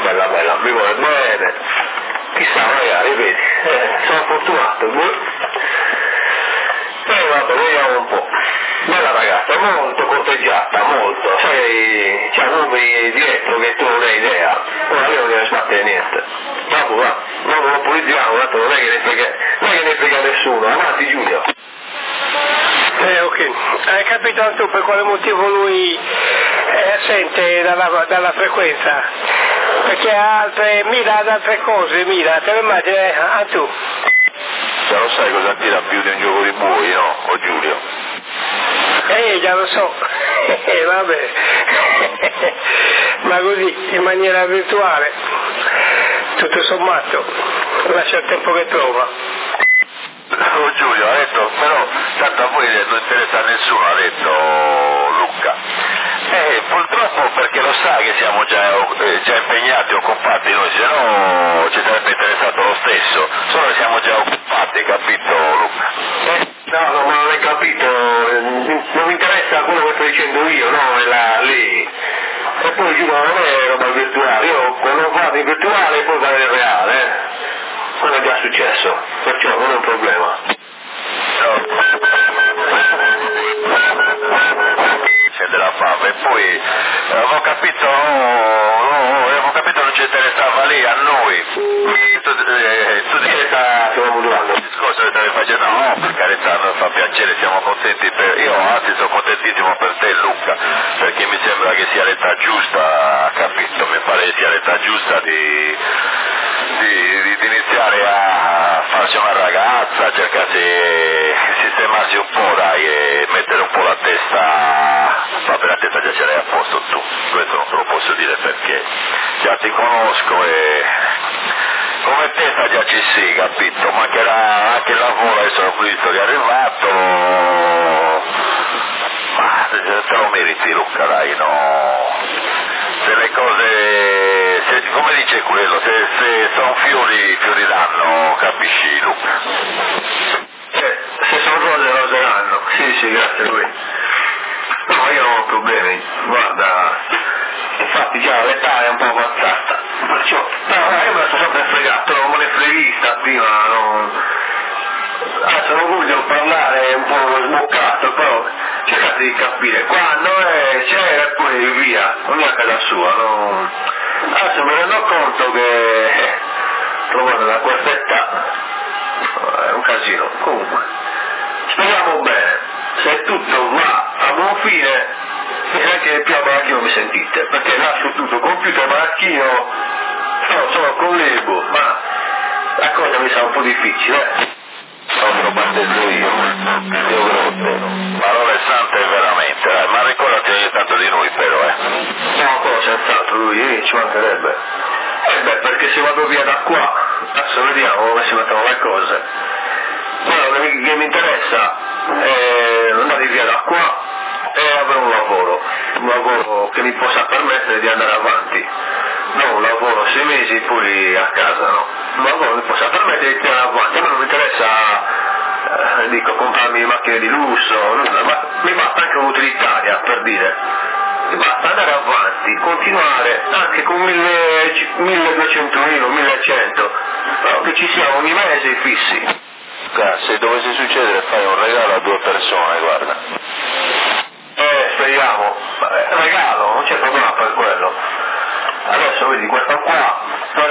bella, mi vuole bene, chissà magari, vedi, sono fortunato, vabbè, vediamo un po'. Bella ragazza, molto corteggiata, molto, sai, c'ha numeri dietro che tu non hai idea, ora io non gliene sbatte niente. Dopo va, non lo politichiamo, tanto non è che ne frega nessuno, avanti Giulio. Ok, hai capito anche tu per quale motivo lui è assente dalla frequenza? Perché ha mira ad altre cose, te lo immagini, tu? Se lo sai cosa tira più di un gioco di buoi, no? O Giulio? Già lo so, vabbè, ma così, in maniera virtuale, tutto sommato, lascia il tempo che trova. Oh Giulio, ha detto, però tanto a voi non interessa a nessuno, ha detto Luca. Purtroppo perché lo sa che siamo già impegnati, occupati noi, se no ci sarebbe interessato lo stesso, solo siamo già occupati, capito Luca? No, ma non hai capito, non mi interessa quello che sto dicendo io, no, è lì. E poi Giulio non è roba virtuale, io quando vado in virtuale poi vado in reale, quello è già successo, perciò non è un problema. C'è della fame, e poi avevo capito non ci interessava lì a noi. Tu dici stiamo modulando. il discorso che stavi facendo, no, per carità non fa piacere, siamo contenti io anzi sono contentissimo per te Luca, perché mi sembra che sia l'età giusta, capito? Mi pare che sia l'età giusta di iniziare a farsi una ragazza, cercare di sistemarsi un po', dai, e mettere un po' la testa, vabbè la testa già ce l'hai a posto tu, questo non te lo posso dire perché già ti conosco e come testa già ci sei, capito? Mancherà anche il lavoro, adesso ho visto che è arrivato, ma te lo meriti Luca, dai, no? Se le cose, come dice quello, se sono fioriranno, capisci Luca? Se sono rose ranno, sì, grazie a lui. No, io non ho problemi, guarda, infatti già l'età è un po' avanzata, perciò, no, io me la sono sempre fregato, non me ne freghista prima, adesso non voglio parlare un po' smoccato, però cercate di capire, quando c'è e poi via, ognuno a casa sua, no? Adesso mi rendo conto che trovando da questa età è un casino, comunque, speriamo bene, se tutto va a buon fine, neanche più a Maracchino mi sentite, perché lascio tutto, computer, Maracchino, sono con l'Ebo, ma la cosa mi sa un po' difficile, Non lo battezzo io credo te. Parole sante veramente, ma ricordati ogni tanto di noi però, No, cosa senz'altro, lui ci mancherebbe. Perché se vado via da qua, adesso vediamo come si mettono le cose. Quello che mi interessa è andare via da qua e avere un lavoro che mi possa permettere di andare avanti. Non un lavoro 6 mesi e poi a casa, no. Un lavoro che mi possa permettere di andare avanti. A me non mi interessa, comprarmi macchine di lusso, nulla, ma mi basta anche un'utilitaria, per dire. Mi basta andare avanti, continuare anche con 1200 euro, 1100, però che ci siano ogni mese fissi. Se dovesse succedere fai un regalo a 2 persone, guarda. Speriamo. Regalo, non c'è problema per quello. Adesso vedi questo qua,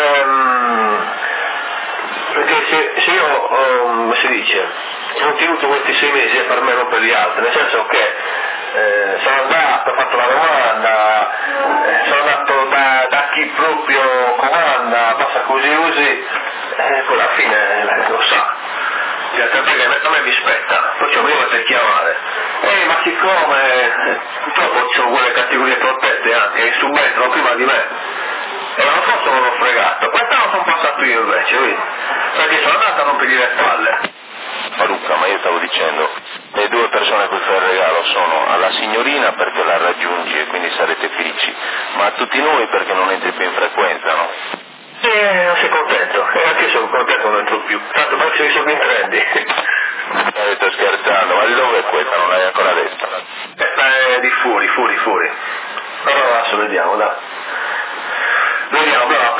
perché se io, come si dice, ho tenuto questi 6 mesi per me non per gli altri, nel senso che sono andato, ho fatto la domanda, sono andato da chi proprio comanda, passa così, poi alla fine lo sa. Perché a me mi spetta, perciò mi dovete chiamare. Ma siccome purtroppo ci sono quelle categorie protette anche che subentrano prima di me, e l'anno scorso non l'ho fregato, quest'anno sono passato io invece, vedi? Perché sono andato a rompergli le palle. Ma Luca, ma io stavo dicendo, le 2 persone a cui fai il regalo sono alla signorina perché la raggiungi e quindi sarete felici, ma a tutti noi perché non entri più in frequenza, no? Non sei contento, e anche io sono contento non entro più, tanto perché mi sono in trendy. Sto scherzando, ma di dove è questa? Non l'hai ancora detta? Di fuori. Però adesso vediamo, dai. Vediamo, però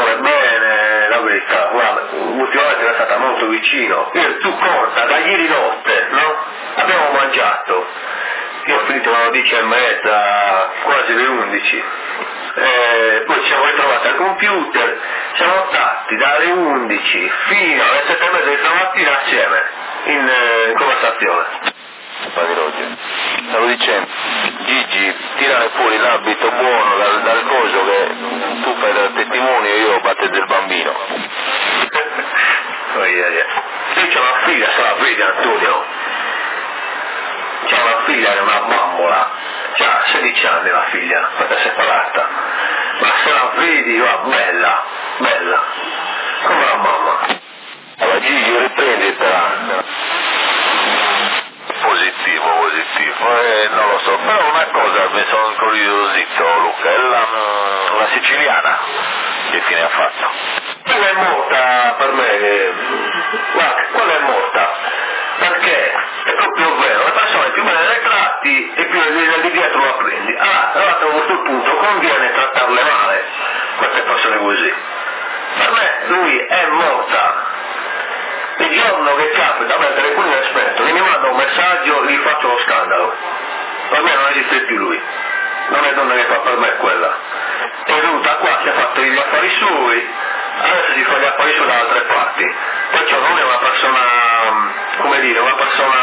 vuole bene, la verità, guarda, ultimamente è stata molto vicino, tu conta, da ieri notte, no? Abbiamo mangiato, io ho finito alle 10:30, quasi le 11, poi ci siamo ritrovati al computer, siamo stati dalle 11 fino alle 7:30 di stamattina assieme, in conversazione. Stavo dicendo, Gigi, tirane fuori l'abito buono dal coso che tu fai da testimone e io battezzo il bambino. Io c'ho una figlia, se la vedi Antonio? C'è una figlia che è una bambola, c'ha 16 anni la figlia, è separata, ma se la vedi va bella, bella, come la mamma. Allora Gigi, riprenditela. Positivo, non lo so, però una cosa mi sono incuriosito, Luca, è la siciliana, che fine ha fatto? Quella è morta per me, guarda, quella è morta, perché è proprio vero, le persone più bene le tratti e più di dietro la prendi. Allora a questo punto conviene trattarle male, queste persone così. Per me lui è morta. Il giorno che capita a me il telefono è spento, mi manda un messaggio, gli faccio lo scandalo. Per me non esiste più lui. Non è donna che fa per me quella. È venuta qua, si è fatto gli affari suoi, adesso si fa gli affari suoi da altre parti. Perciò non è una persona, come dire, una persona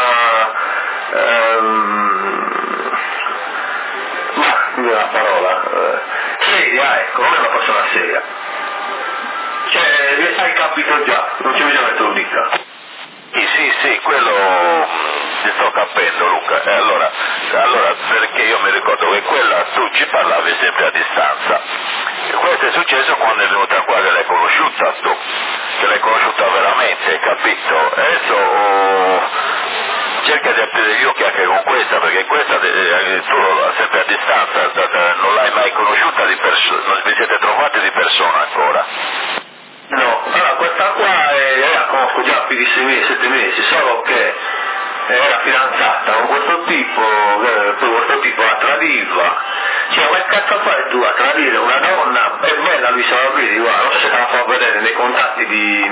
la parola seria, ecco, non è una persona seria. Cioè, hai capito già, non c'è bisogno che te lo dica. Sì, quello ti sto capendo, Luca. Allora, perché io mi ricordo che quella tu ci parlavi sempre a distanza. E questo è successo quando è venuta qua, che l'hai conosciuta tu, che l'hai conosciuta veramente, capito? Adesso cerca di aprire gli occhi anche con questa, perché questa tu sempre a distanza, non l'hai mai conosciuta di persona, non vi siete trovati di persona ancora. No, allora questa qua la conosco già più di 6-7 mesi, solo che era fidanzata con questo tipo, poi questo tipo la tradiva. Cioè, ma che cazzo fai tu a tradire una donna? È bella, lui se la vedi, guarda, non so se te la fa vedere nei contatti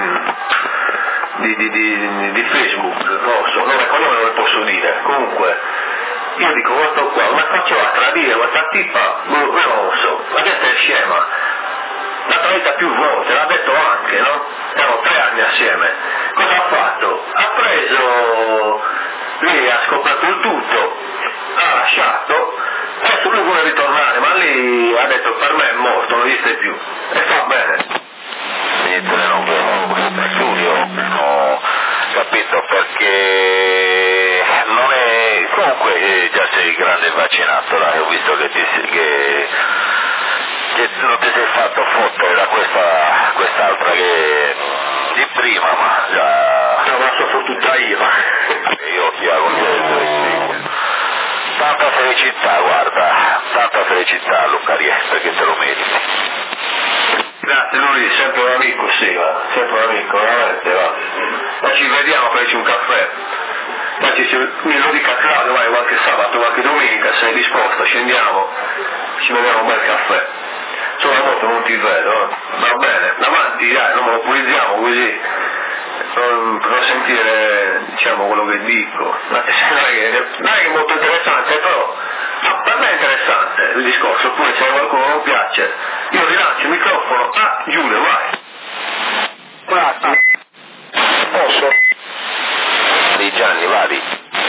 di Facebook, non so, nome e cognome non lo posso dire, comunque. Io dico, questo qua, come faccio a tradire questa tipa? Non lo so, la gente è scema. La tradita più volte, l'ha detto anche, no? Erano 3 anni assieme. Cosa ha fatto? Ha preso, lei ha scoperto il tutto, ha lasciato, adesso lui vuole ritornare, ma lei ha detto per me è morto, non esiste più. E fa bene. Niente, non vedo questo studio, ho capito, perché non è, comunque già sei grande vaccinato, dai, ho visto che non ti sei fatto fottere da quest'altra che di prima, ma già non la so fottuta io. Io ti auguro tanta felicità, guarda, tanta felicità Luca Rie, perché te lo meriti. Grazie, lui è sempre un amico, sì, va, sempre un amico, veramente, va. Ma ci vediamo a farci un caffè. Mi lo dica Claudio, vai qualche sabato, qualche domenica, sei disposto, scendiamo, ci vediamo un bel caffè. Sono a volte non ti vedo, va bene, davanti dai, non monopolizziamo così, per sentire, diciamo, quello che dico. Non è che è molto interessante, però per me è interessante il discorso, oppure se qualcuno non piace, io rilancio il microfono a Giulio, vai. Grazie. Posso? Di Gianni, vadi.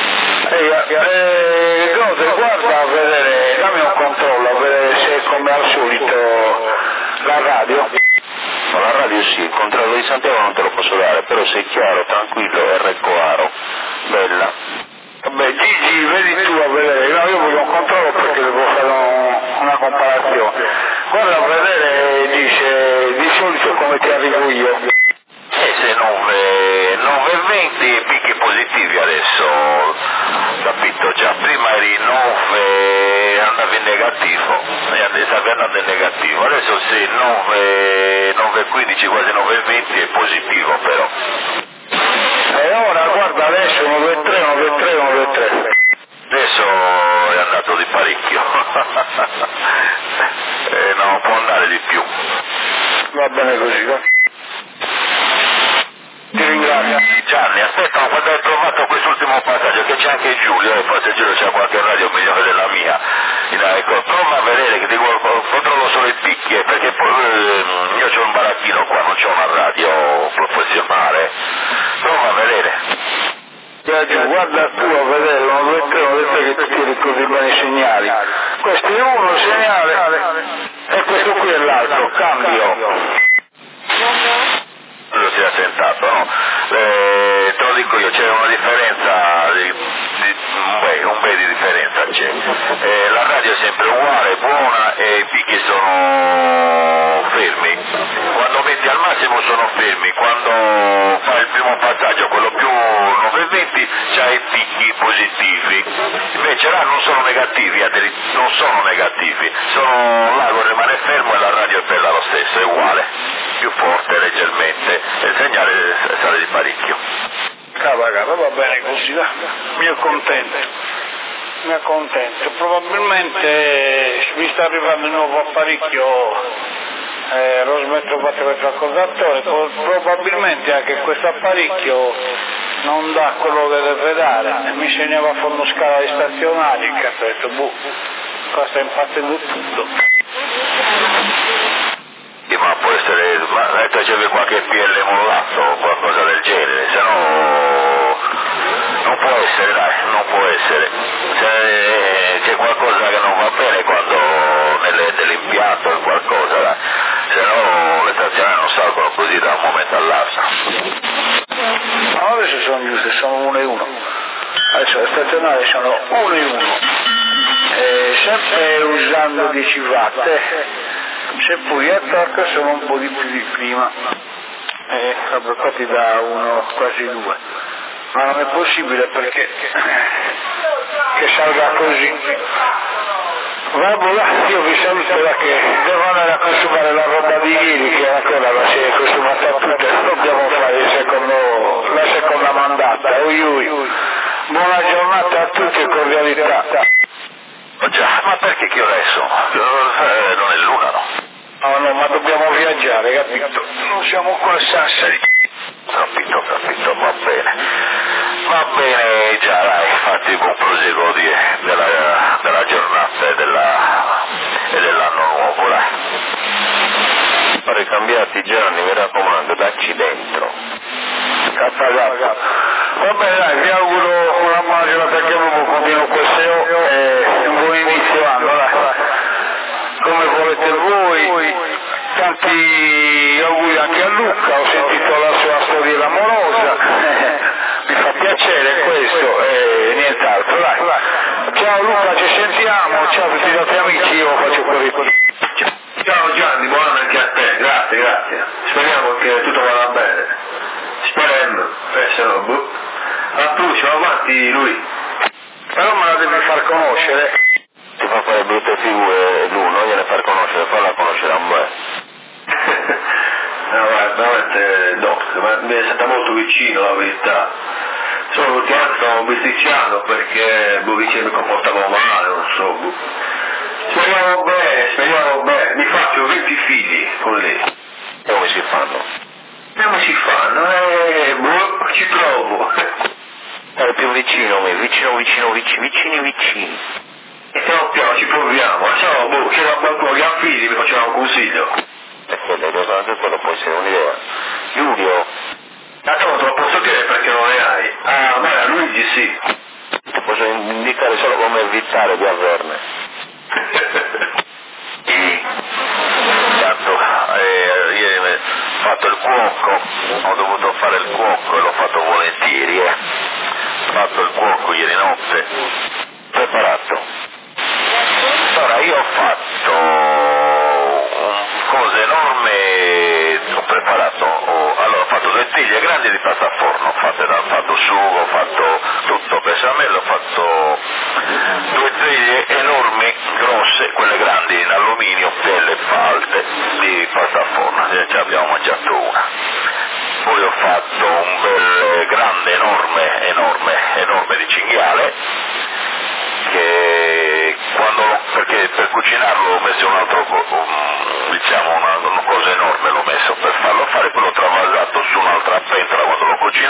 Guarda a vedere, dammi un controllo a vedere se come al solito la radio. Ma la radio sì, il controllo di Santiago non te lo posso dare, però sei chiaro, tranquillo, Reccoaro, bella. Vabbè, Gigi, vedi tu a vedere, no, io voglio un controllo perché devo fare una comparazione. Guarda a vedere, dice, di solito come ti arrivo io. Se 9,20 picchi positivi adesso, capito? Già prima eri 9, andavi in negativo, e stavi andando in negativo, adesso sei 9,15, quasi 9,20 è positivo però. E ora guarda adesso 9,3. Adesso è andato di parecchio, non può andare di più. Va bene così, va. Ti ringrazio. Gianni, aspetta, quando hai provato quest'ultimo passaggio, che c'è anche Giulio, forse Giulio c'ha qualche radio migliore della mia, ecco, prova a vedere, che controllo solo i picchi, perché poi io c'ho un baracchino qua, non c'ho una radio professionale, prova a vedere. Guarda tu a vedere, ho detto che tu tieni così bene i segnali. Questo è uno segnale e questo qui è l'altro, cambio. Lo si è sentato, no? Te lo dico io, c'è una differenza, un bel di differenza c'è. La radio è sempre uguale, buona e i picchi sono fermi. Quando metti al massimo sono fermi, quando fai il primo passaggio, quello più 920, c'hai i picchi positivi. Invece là non sono negativi, non sono negativi, l'ago rimane fermo e la radio è bella lo stesso, è uguale, più forte leggermente. Il segnale sale di parecchio. Cava, va bene così, va. Mi accontento. Probabilmente mi sta arrivando il nuovo apparecchio, lo smetto fatto per il raccordatore, probabilmente anche questo apparecchio non dà quello che deve dare, e mi segnava a fondo scala di stazionari, che ho detto, qua sta impazzendo tutto. Ma può essere, ma c'è qualche PL mollato o qualcosa del genere, se no non può essere, dai, non può essere. Se c'è qualcosa che non va bene quando nell'impianto o qualcosa, dai, se no le stazionari non salgono così da un momento all'altro. No, adesso sono giuste, sono 1 e 1. Adesso le stazionari sono 1 e 1. Sempre usando 10 watt. Se poi a torque sono un po' di più di prima, proprio qua ti dà uno quasi 2, ma non è possibile perché che salga così. Vabbè, io vi saluto che devo andare a consumare la roba di ieri, che ancora la si è consumata tutta, dobbiamo fare la seconda mandata. Buona giornata a tutti e cordialità. Già, ma perché che ora sono? Non è l'una, no? No, ma dobbiamo viaggiare, capito? Non siamo qua a Sassari. Capito, va bene. Va bene, già, dai, fatti buon proseguo della giornata e dell'anno nuovo, dai. Fare cambiati Gianni, mi raccomando, dacci dentro. Cazzagato. Va bene, dai, vi auguro una buona giornata che avevo continuo questo e un buon inizio anno, dai. Come volete voi, tanti auguri anche a Luca, ho sentito la sua storia amorosa, mi fa piacere questo e nient'altro, dai. Ciao Luca, ci sentiamo, ciao a tutti gli altri amici, io faccio corriere. Ciao Gianni, buona anche a te, grazie. Speriamo che tutto vada bene. Speriamo, se no, tu ci va avanti lui. Però me la devi far conoscere. Ti fa fare brutte figure lui, non gliene far conoscere, falla conoscere a me. No, veramente no, mi è stata molto vicino la verità. Solo ultimamente stavo bisticciando perché vicino mi comportavo male, non so. Speriamo bene, mi faccio 20 figli con lei. E come si fanno? Ci provo. Più vicino, vicini. E piano piano ci proviamo, c'era qualcuno che ha figli, mi faceva un consiglio. Anche quello può essere un'idea. Giulio? No, te lo posso dire perché non ne hai. Ah, ma Luigi sì. Ti posso indicare solo come evitare di averne. Tanto, ieri ho fatto il cuoco, ho dovuto fare il cuoco e l'ho fatto volentieri, Ho fatto il cuoco ieri notte, preparato. Allora, io ho fatto cose enorme, ho preparato, allora ho fatto 2 teglie grandi di pasta a forno, ho fatto sugo, ho fatto tutto besciamella, ho fatto 2 teglie enormi, grosse, quelle grandi in alluminio, belle falte di pasta a forno, ci abbiamo mangiato una. Poi ho fatto un bel grande, enorme di cinghiale, che perché per cucinarlo ho messo un altro, diciamo una cosa enorme l'ho messo.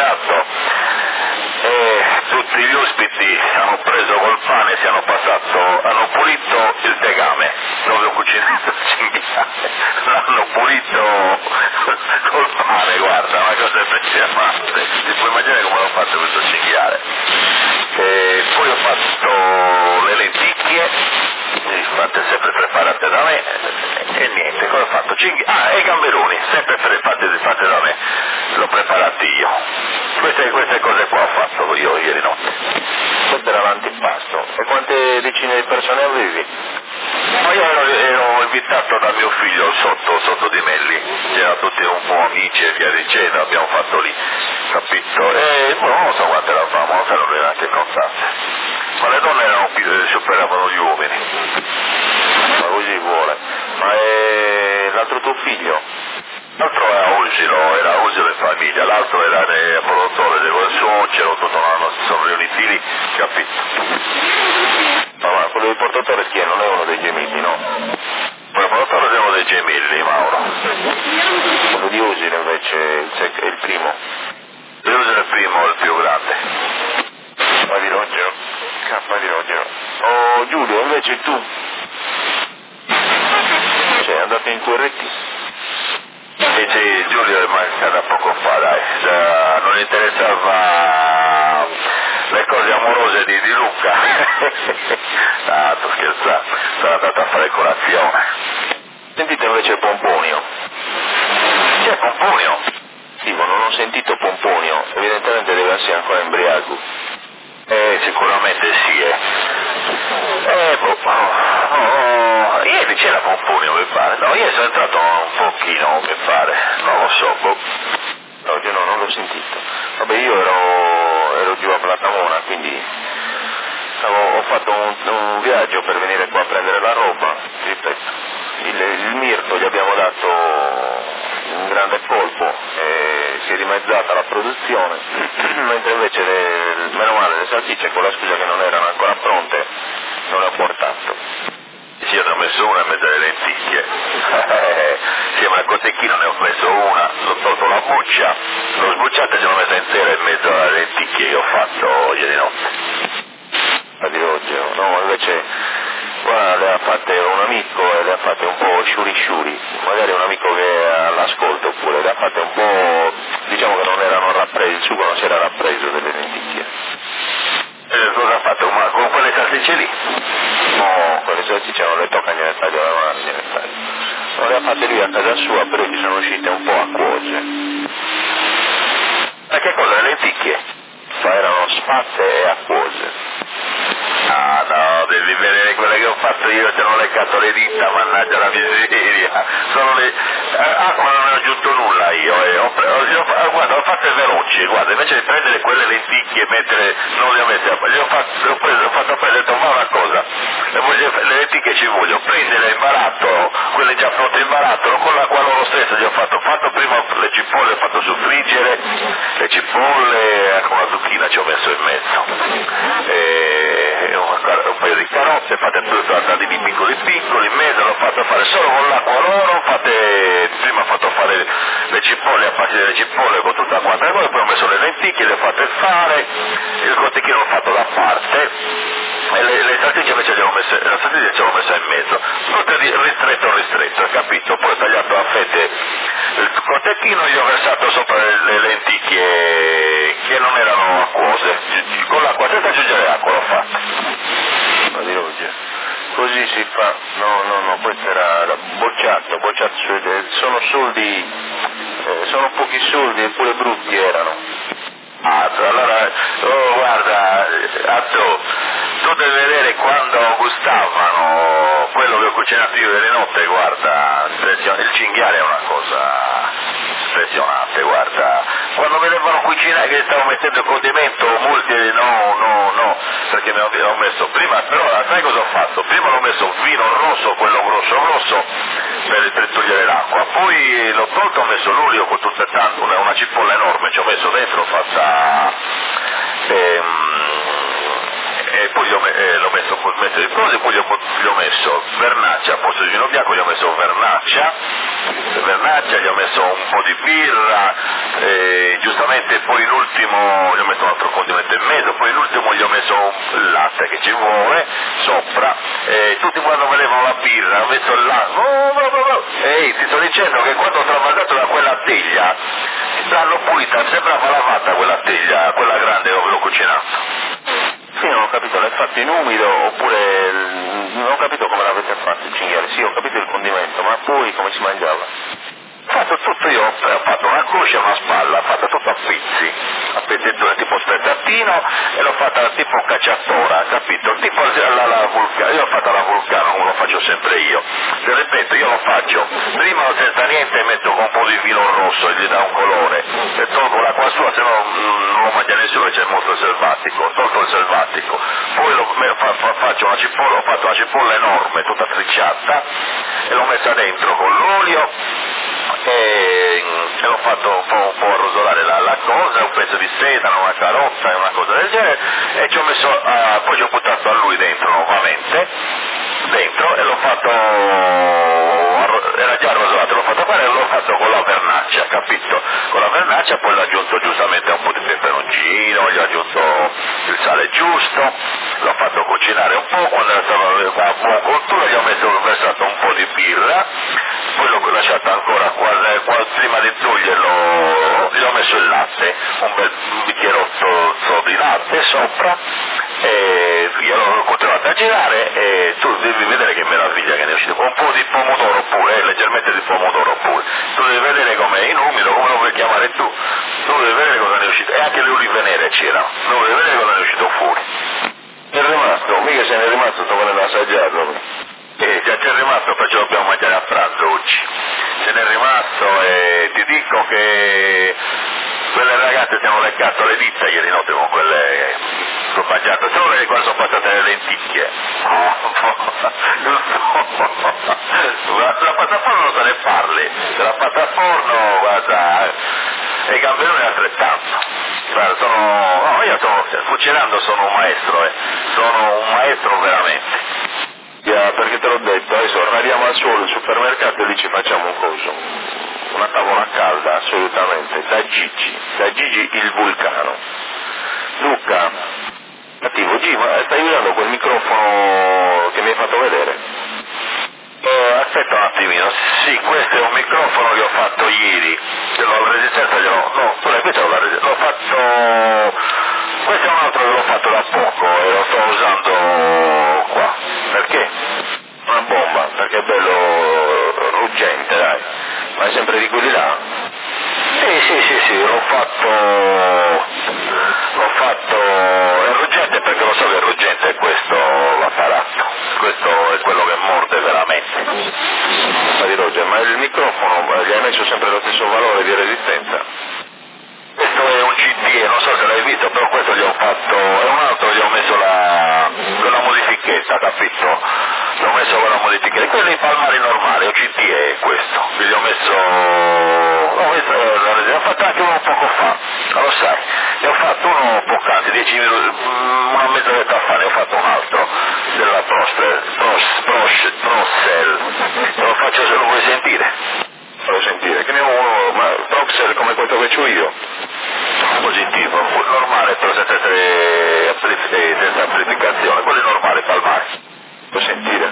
cucinato e tutti gli ospiti hanno preso col pane e hanno pulito il tegame dove ho cucinato il cinghiale, l'hanno pulito col pane, guarda, una cosa impressionante, ti puoi immaginare come l'ho fatto questo cinghiale. E poi ho fatto le lenticchie, fatte sempre preparate da me, e niente, cosa ho fatto? E i gamberoni, sempre fatte da me, l'ho preparati io. Queste cose qua ho fatto io ieri notte. Questo era l'antipasto. E quante decine di persone avevi? Ma io ero invitato da mio figlio sotto di Melli, c'erano tutti un po' amici e via dicendo, abbiamo fatto lì, capito? E non so quante eravamo, non so neanche contate. Ma le donne superavano gli uomini. Ma così vuole. Ma l'altro tuo figlio? L'altro era Usilo in famiglia, l'altro era il produttore del suocero, tutto l'anno si sono riuniti lì, capito? Ma quello del portatore chi è? Non è uno dei gemilli, no? Il portatore è uno dei gemilli, Mauro. Quello di Usilo invece è il primo. Usilo è il primo, il più grande. Ma di Rogero? K di Rogero. Oh Giulio, invece tu? Sei andato in QRT? Sì, Giulio è mancato da poco fa, dai, non interessava le cose amorose di Luca. Ah, sto scherzando, sono andato a fare colazione. Sentite invece Pomponio. Chi è Pomponio? Sì, ma non ho sentito Pomponio, evidentemente deve essere ancora embriaco. Sicuramente sì, ieri c'era Pomponio, mi pare. No, ieri sono entrato un pochino, mi pare. Non lo so, Oggi no, non l'ho sentito. Vabbè, io ero giù a Platamona, quindi ho fatto un viaggio per venire qua a prendere la roba. Ripeto, il mirto gli abbiamo dato un grande colpo e si è dimezzata la produzione, mentre invece meno male le salsicce, con la scusa che non erano ancora pronte, non le ho portato. Sì, io ne ho messo una in mezzo alle lenticchie. Insieme al cotechino ne ho messo una, ho tolto la buccia, l'ho sbucciata e ce l'ho messa intera in mezzo alle lenticchie che ho fatto ieri notte. Ma di oggi, no, invece qua le ha fatte un amico e le ha fatte un po' sciuri, magari un amico che è all'ascolto pure, le ha fatte un po', diciamo che non erano rapprese, il sugo non si era rappreso delle lenticchie. Cosa ha fatto? Ma con quelle salsicce lì? No, quelle salsicce non le tocca, gliene taglio la mano, gliene taglio. Non le ha fatte lui a casa sua, però gli sono uscite un po' acquose. Ma che cosa? Le lenticchie? Ma erano spasse e acquose. Ah no, devi vedere quelle che ho fatto io, se non ho leccato le dita, mannaggia la miseria. Sono le... acqua non ne ho aggiunto nulla io, guarda, ho fatte veloci, guarda, invece di prendere quelle lenticchie e mettere, non le ho messe, ho fatto prendere, ma una cosa, le lenticchie ci voglio prendere in barattolo, quelle già pronte in barattolo, con l'acqua loro stessa gli ho fatto prima le cipolle, ho fatto soffriggere le cipolle, con la zucchina ci ho messo in mezzo. Un paio di carote fatte tagliati piccoli in mezzo, l'ho fatto fare solo con l'acqua loro, prima ho fatto fare le cipolle, a partire delle cipolle con tutta quanta la cosa, poi ho messo le lenticchie, le ho fatte fare, il cotechino l'ho fatto da parte e le salsicce invece ce l'ho messa in mezzo, tutte ristretto, capito? Poi ho tagliato a fette il cotechino e gli ho versato sopra le lenticchie che non erano acquose, con l'acqua senza aggiungere acqua l'ho fatto. Ma di oggi. Così si fa, no, questo era bocciato, sono soldi, sono pochi soldi eppure brutti erano. Allora, guarda, tu devi vedere quando gustavano quello che ho cucinato io ieri notte, guarda, il cinghiale è una cosa impressionante, guarda, quando vedevano cucinare che stavo mettendo il condimento, molti no, perché ho messo prima, però sai cosa ho fatto? Prima l'ho messo vino rosso, quello grosso, per togliere l'acqua, poi l'ho tolto, ho messo l'olio con tutta una cipolla enorme, ci ho messo dentro, fatta e poi l'ho messo col mezzo di cose, poi gli ho messo vernaccia, al posto di vino bianco gli ho messo vernaccia vernaccia, gli ho messo un po' di birra, giustamente poi l'ultimo gli ho messo un altro condimento in mezzo, poi l'ultimo gli ho messo il latte che ci vuole sopra, tutti quando volevano la birra ho messo il latte, ehi, ti sto dicendo che quando ho tramandato da quella teglia l'hanno pulita, sembrava lavata quella teglia, quella grande dove l'ho cucinato. Sì, non ho capito, l'hai fatto in umido oppure non ho capito come l'avete fatto il cinghiale, sì ho capito il condimento, ma poi come si mangiava? Ho fatto tutto io, ho fatto una croce e una spalla, ho fatto tutto a pezzettone tipo spezzatino e l'ho fatta tipo cacciatora, capito? Tipo la vulcano, io ho fatto la vulcano come lo faccio sempre io, ti ripeto, io lo faccio, prima senza niente metto con un po' di vino rosso e gli dà un colore, e tolgo l'acqua sua, se no non lo mangia nessuno e c'è molto selvatico, tolgo il selvatico, poi faccio una cipolla, ho fatto una cipolla enorme, tutta tricciata, e l'ho messa dentro con l'olio, e l'ho fatto un po' arrosolare la cosa, un pezzo di sedano, una carota e una cosa del genere, e ci ho messo, poi ci ho buttato a lui dentro nuovamente, e l'ho fatto, era già arrosolato, l'ho fatto fare e l'ho fatto con la vernaccia, capito? Con la vernaccia poi l'ho aggiunto giustamente un po' di peperoncino, gli ho aggiunto il sale giusto, l'ho fatto cucinare un po', quando era stato a buona cottura gli ho versato un po' di birra, poi l'ho lasciato ancora prima di toglierlo, gli ho messo il latte, un bicchierotto di latte sopra, e io l'ho continuato a girare, e tu devi vedere che meraviglia che ne è uscito, con un po' di pomodoro pure, leggermente di pomodoro pure, tu devi vedere com'è in umido, come lo puoi chiamare tu devi vedere cosa ne è uscito, e anche le olive nere c'erano, tu devi vedere cosa ne è uscito fuori. È rimasto, mica se ne è rimasto, sto volendo assaggiarlo. Già c'è rimasto, perciò dobbiamo mangiare a pranzo oggi. Ce n'è rimasto e ti dico che quelle ragazze si hanno leccato le dita ieri notte con quelle che ho mangiato, solo che qua sono passate le lenticchie. La pataforno non se ne parli, la pataforno, guarda, e i gamberoni altrettanto. Guarda, io cucinando sono un maestro, sono un maestro veramente. Perché te l'ho detto, adesso arriviamo al solo, il supermercato e lì ci facciamo un coso, una tavola calda assolutamente, da Gigi il vulcano. Luca, attivo, G, ma stai usando quel microfono che mi hai fatto vedere? Aspetta un attimino, sì, questo è un microfono che ho fatto ieri, la resistenza no, questo l'ho fatto, questo è un altro che l'ho fatto da poco e lo sto usando qua. Perché? Una bomba, perché è bello ruggente, dai, ma è sempre di quelli là? Sì, l'ho fatto, è ruggente perché lo so che è ruggente è questo l'apparato, questo è quello che morde veramente. Ma di Roger, ma il microfono gli hai messo sempre lo stesso valore di resistenza? Questo è un CDE, non so se l'hai visto, però questo gli ho fatto, è un altro, gli ho messo quella modifichetta, capito? Gli ho messo quella modifichetta, quelli palmari normali, un CDE è questo, gli ho messo, l'ho fatto anche uno poco fa, lo sai, ne ho fatto uno poc'anzi, 10 minuti, una mezz'oretta fa, ne ho fatto un altro, della Procell, lo faccio se lo vuoi sentire. Fallo sentire, che ne ho uno, ma Procell come quello che c'ho io? Positivo, normale però senza amplificazione, quello è normale, palmare. Puoi sentire?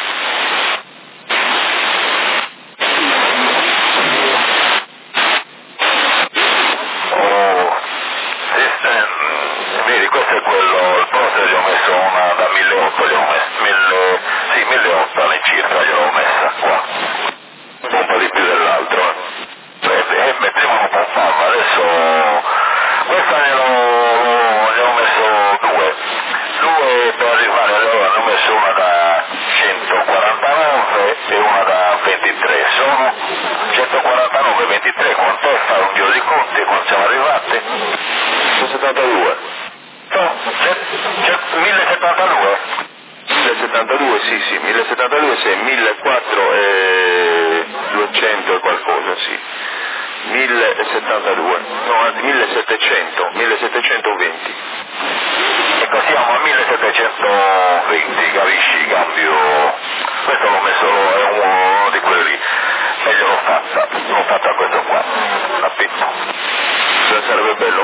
Vedi, questo è quello, il Procell gli ho messo una da 1.800, gli ho messo 1.800 all'incirca, gliel'ho messa qua, un po' di più dell'altro, e mettevano un po' palma, adesso questa ne ho messo due per arrivare, allora ne ho messo una da 149 e una da 23, sono 149 e 23, con te fare un giro di conti quando siamo arrivati? 172. No, 1072. 1072, sì, 1072 se 1400 e 200 e qualcosa, sì. 1072, no, anzi 1720. E così siamo a 1720, capisci, cambio, questo l'ho messo, è uno di quelli lì, e gliel'ho fatta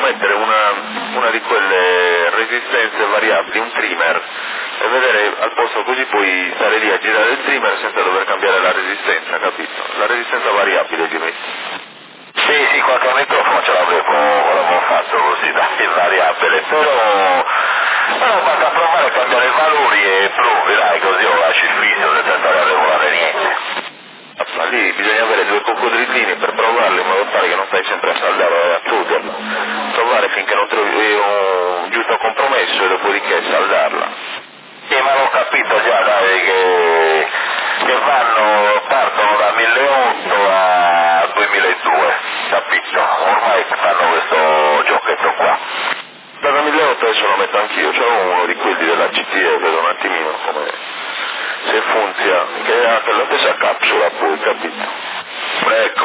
mettere una di quelle resistenze variabili, un trimmer, e vedere al posto, così puoi stare lì a girare il trimmer senza dover cambiare la resistenza, capito? La resistenza variabile gli metti. Sì, qualche microfono ce l'avevo fatto così, dai, variabile, però basta provare a cambiare i valori e provi, dai, così lo lasci il fischio senza stare a regolare niente. Ma lì bisogna avere due coccodrillini per provarli in modo tale che non stai sempre a saldare a chiuderla, provare finché non trovi un giusto compromesso e dopodiché saldarla. Sì, ma l'ho capito già, dai, che partono da 1800 a 2002, capito? Ormai fanno questo giochetto qua. Da 1800 adesso lo metto anch'io, c'è uno di quelli della CTE, vedo un attimino come se funziona, che è anche la stessa capsula poi, capito? Ecco.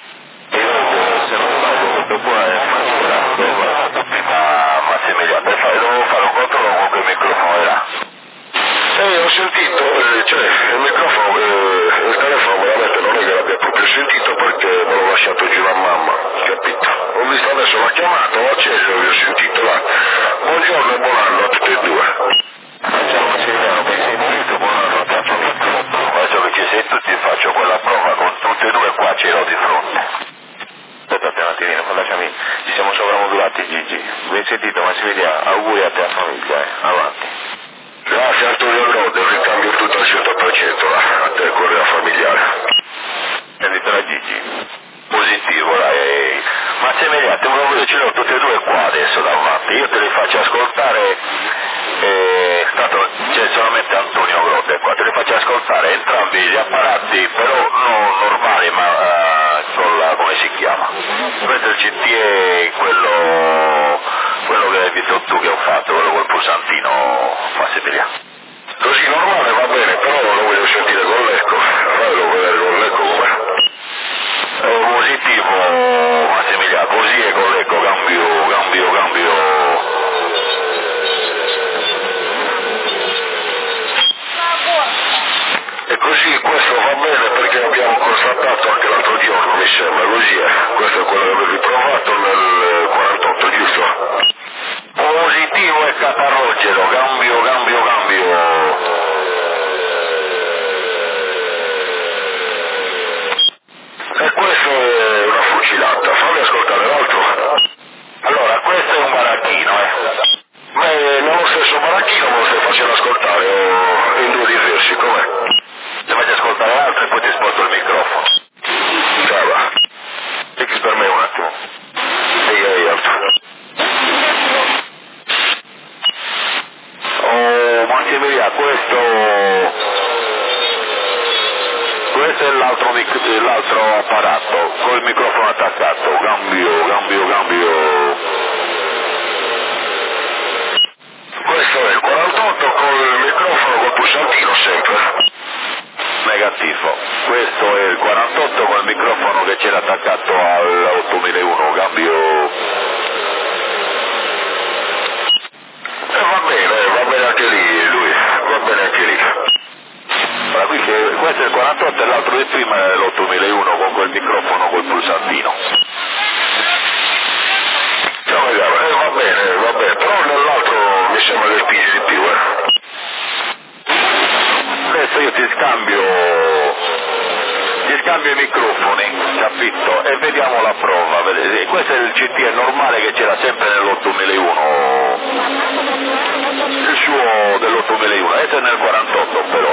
Se non sbaglio questo qua è Massimiliano, devo fare un controllo con quel microfono là. Ho sentito, il microfono, il telefono veramente non è che l'abbia proprio sentito perché me l'ho lasciato giù a mamma, capito? Ho visto adesso la chiamata, ho acceso e ho sentito là. Buongiorno e buon anno a tutti e due. Ciao Massimiliano, mi sei finito, buon anno a te. Adesso che ci sei tu ti faccio quella prova con tutti e due qua, ce l'ho di fronte. Aspettate un attimino, lasciami, ci siamo sovramodulati Gigi. Ben sentito Massimiliano, auguri a te e a famiglia, avanti. Grazie Antonio Rode, ricambio tutto al 100% là, a te quello familiare. Sentitela Gigi. Positivo, dai. Massimiliano, te lo vedo, ce l'ho tutte e due qua adesso davanti, io te li faccio ascoltare, tanto c'è solamente Antonio Grotte qua, te li faccio ascoltare entrambi gli apparati, però non normali, ma con la, come si chiama? Questo è il CTE, quello che hai visto tu che ho fatto, quello col pulsantino, Massimiliano. Così normale va bene, però lo voglio sentire con l'eco, fallo vedere con l'eco com'è. Positivo Massimiliano, così è con l'eco, cambio. E così questo va bene perché abbiamo constatato anche l'altro giorno, mi sembra, così è. Questo è quello che avevi provato nel 48, giusto? Positivo e catarrogero, cambio. E questo è una fucilata, fammi ascoltare l'altro. Allora, questo è un baracchino, Ma è nello stesso baracchino me lo stai facendo ascoltare, o in due diversi, com'è? Ti faccio ascoltare l'altro e poi ti sposto il microfono. Ciao, va. Dicchi per me un attimo. Ehi, altro. Oh, Massimiliano, questo è l'altro apparato, col microfono attaccato, cambio. Questo è il 48 col microfono col pulsantino sempre. Negativo. Questo è il 48 col microfono che c'era attaccato al 8001, cambio. Va bene anche lì, lui, va bene anche lì. Allora, qui questo è il 48 e l'altro di prima è l'8001 con quel microfono col pulsantino. Ciao, va bene, però nell'altro mi sembra che spingi di più, Adesso io ti scambio i microfoni, capito? E vediamo la prova. Questo è il CTE normale che c'era sempre nell'8001, il suo dell'8001, adesso è nel 48 però,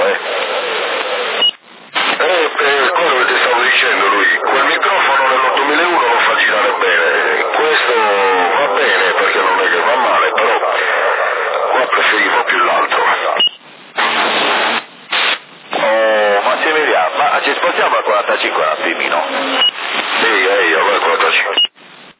quello che ti stavo dicendo lui, quel microfono nell'8001 lo fa girare bene, questo va bene perché non è che va male, però qua preferivo più l'altro. Oh, Massimiliano, ma ci spostiamo al 45 un attimino?